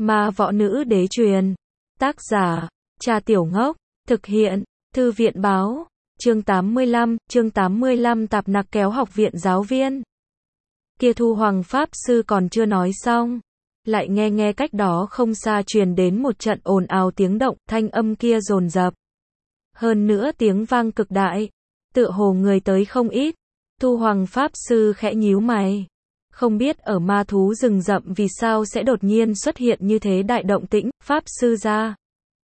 Ma võ nữ đế truyền. Tác giả, Trà Tiểu Ngốc. Thực hiện, Thư viện báo. Chương 85, Tạp Nặc kéo học viện giáo viên. Kia Thu Hoàng Pháp Sư còn chưa nói xong. Lại nghe cách đó không xa truyền đến một trận ồn ào tiếng động, thanh âm kia dồn dập. Hơn nữa tiếng vang cực đại. Tựa hồ người tới không ít. Thu Hoàng Pháp Sư khẽ nhíu mày. Không biết ở ma thú rừng rậm vì sao sẽ đột nhiên xuất hiện như thế đại động tĩnh. Pháp Sư ra.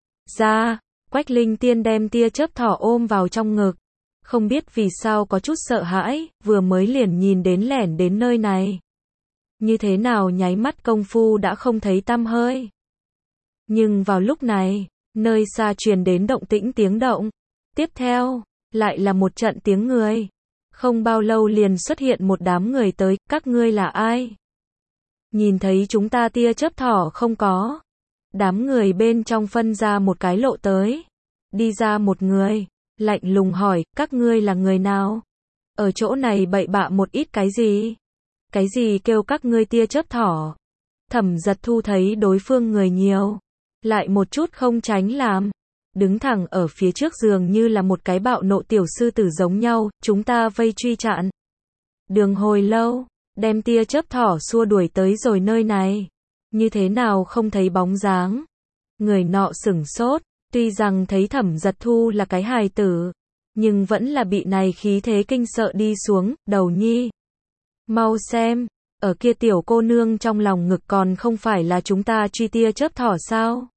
Quách Linh Tiên đem tia chớp thỏ ôm vào trong ngực. Không biết vì sao có chút sợ hãi, vừa mới liền nhìn đến lẻn đến nơi này. Như thế nào nháy mắt công phu đã không thấy tăm hơi. Nhưng vào lúc này, nơi xa truyền đến động tĩnh tiếng động. Tiếp theo, lại là một trận tiếng người. Không bao lâu liền xuất hiện một đám người tới, các ngươi là ai? Nhìn thấy chúng ta tia chớp thỏ không có. Đám người bên trong phân ra một cái lộ tới. Đi ra một người, lạnh lùng hỏi, các ngươi là người nào? Ở chỗ này bậy bạ một ít cái gì? Cái gì kêu các ngươi tia chớp thỏ? Thẩm Giật Thu thấy đối phương người nhiều, lại một chút không tránh làm. Đứng thẳng ở phía trước giường như là một cái bạo nộ tiểu sư tử giống nhau, chúng ta vây truy chặn. Đường hồi lâu, đem tia chớp thỏ xua đuổi tới rồi nơi này. Như thế nào không thấy bóng dáng? Người nọ sửng sốt, tuy rằng thấy Thẩm Giật Thu là cái hài tử, nhưng vẫn là bị này khí thế kinh sợ đi xuống, đầu nhi. Mau xem, ở kia tiểu cô nương trong lòng ngực còn không phải là chúng ta truy tia chớp thỏ sao?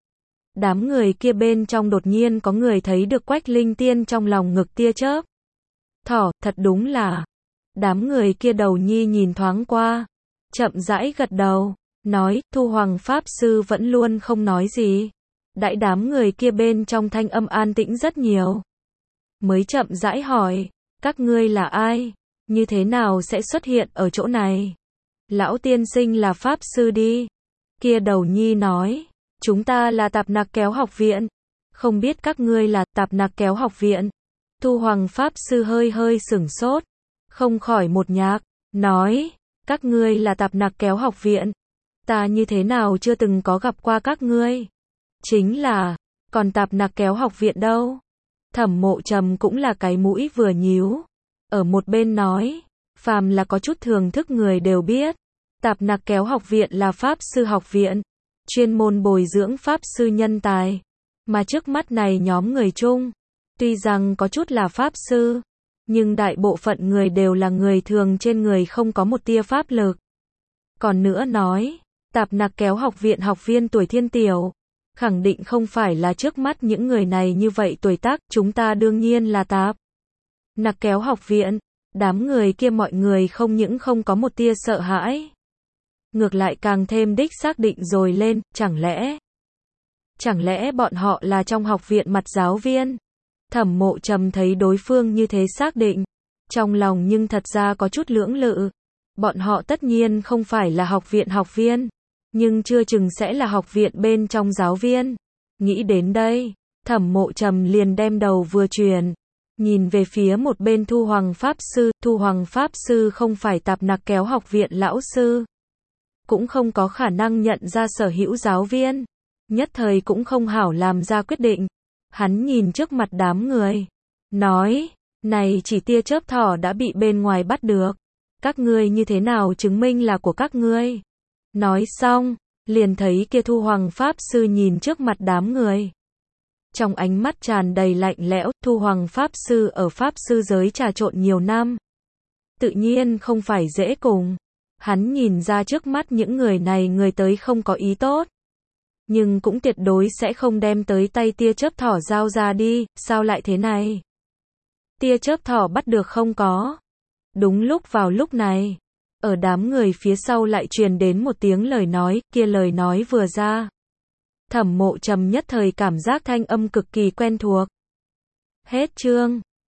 Đám người kia bên trong đột nhiên có người thấy được Quách Linh Tiên trong lòng ngực tia chớp thỏ, thật đúng là. Đám người kia đầu nhi nhìn thoáng qua, chậm rãi gật đầu, nói, Thu Hoàng Pháp Sư vẫn luôn không nói gì. Đãi đám người kia bên trong thanh âm an tĩnh rất nhiều. Mới chậm rãi hỏi, các ngươi là ai? Như thế nào sẽ xuất hiện ở chỗ này? Lão tiên sinh là Pháp Sư đi. Kia đầu nhi nói, chúng ta là Tạp Nặc kéo học viện. Không biết các ngươi là Tạp Nặc kéo học viện. Thu Hoàng Pháp Sư hơi sửng sốt, không khỏi một nhạc, nói, các ngươi là Tạp Nặc kéo học viện. Ta như thế nào chưa từng có gặp qua các ngươi? Chính là, còn Tạp Nặc kéo học viện đâu? Thẩm Mộ Trầm cũng là cái mũi vừa nhíu. Ở một bên nói, phàm là có chút thường thức người đều biết. Tạp Nặc kéo học viện là Pháp Sư học viện, chuyên môn bồi dưỡng Pháp Sư nhân tài. Mà trước mắt này nhóm người chung, tuy rằng có chút là Pháp Sư, nhưng đại bộ phận người đều là người thường trên người không có một tia pháp lực. Còn nữa nói, Tạp Nặc kéo học viện học viên tuổi thiên tiểu, khẳng định không phải là trước mắt những người này như vậy tuổi tác, chúng ta đương nhiên là Tạp Nặc kéo học viện. Đám người kia mọi người không những không có một tia sợ hãi, ngược lại càng thêm đích xác định rồi lên, chẳng lẽ bọn họ là trong học viện mặt giáo viên? Thẩm Mộ Trầm thấy đối phương như thế xác định, trong lòng nhưng thật ra có chút lưỡng lự. Bọn họ tất nhiên không phải là học viện học viên, nhưng chưa chừng sẽ là học viện bên trong giáo viên. Nghĩ đến đây, Thẩm Mộ Trầm liền đem đầu vừa chuyển, nhìn về phía một bên Thu Hoàng Pháp Sư. Thu Hoàng Pháp Sư không phải Tạp Nặc kéo học viện lão sư, cũng không có khả năng nhận ra sở hữu giáo viên, nhất thời cũng không hảo làm ra quyết định. Hắn nhìn trước mặt đám người, nói, này chỉ tia chớp thỏ đã bị bên ngoài bắt được, các ngươi như thế nào chứng minh là của các ngươi? Nói xong, liền thấy kia Thu Hoàng Pháp Sư nhìn trước mặt đám người, trong ánh mắt tràn đầy lạnh lẽo. Thu Hoàng Pháp Sư ở Pháp Sư giới trà trộn nhiều năm, tự nhiên không phải dễ cùng. Hắn nhìn ra trước mắt những người này người tới không có ý tốt, nhưng cũng tuyệt đối sẽ không đem tới tay tia chớp thỏ giao ra đi. Sao lại thế này? Tia chớp thỏ bắt được không có? Đúng lúc vào lúc này, ở đám người phía sau lại truyền đến một tiếng lời nói, kia lời nói vừa ra, Thẩm Mộ Trầm nhất thời cảm giác thanh âm cực kỳ quen thuộc. Hết chương.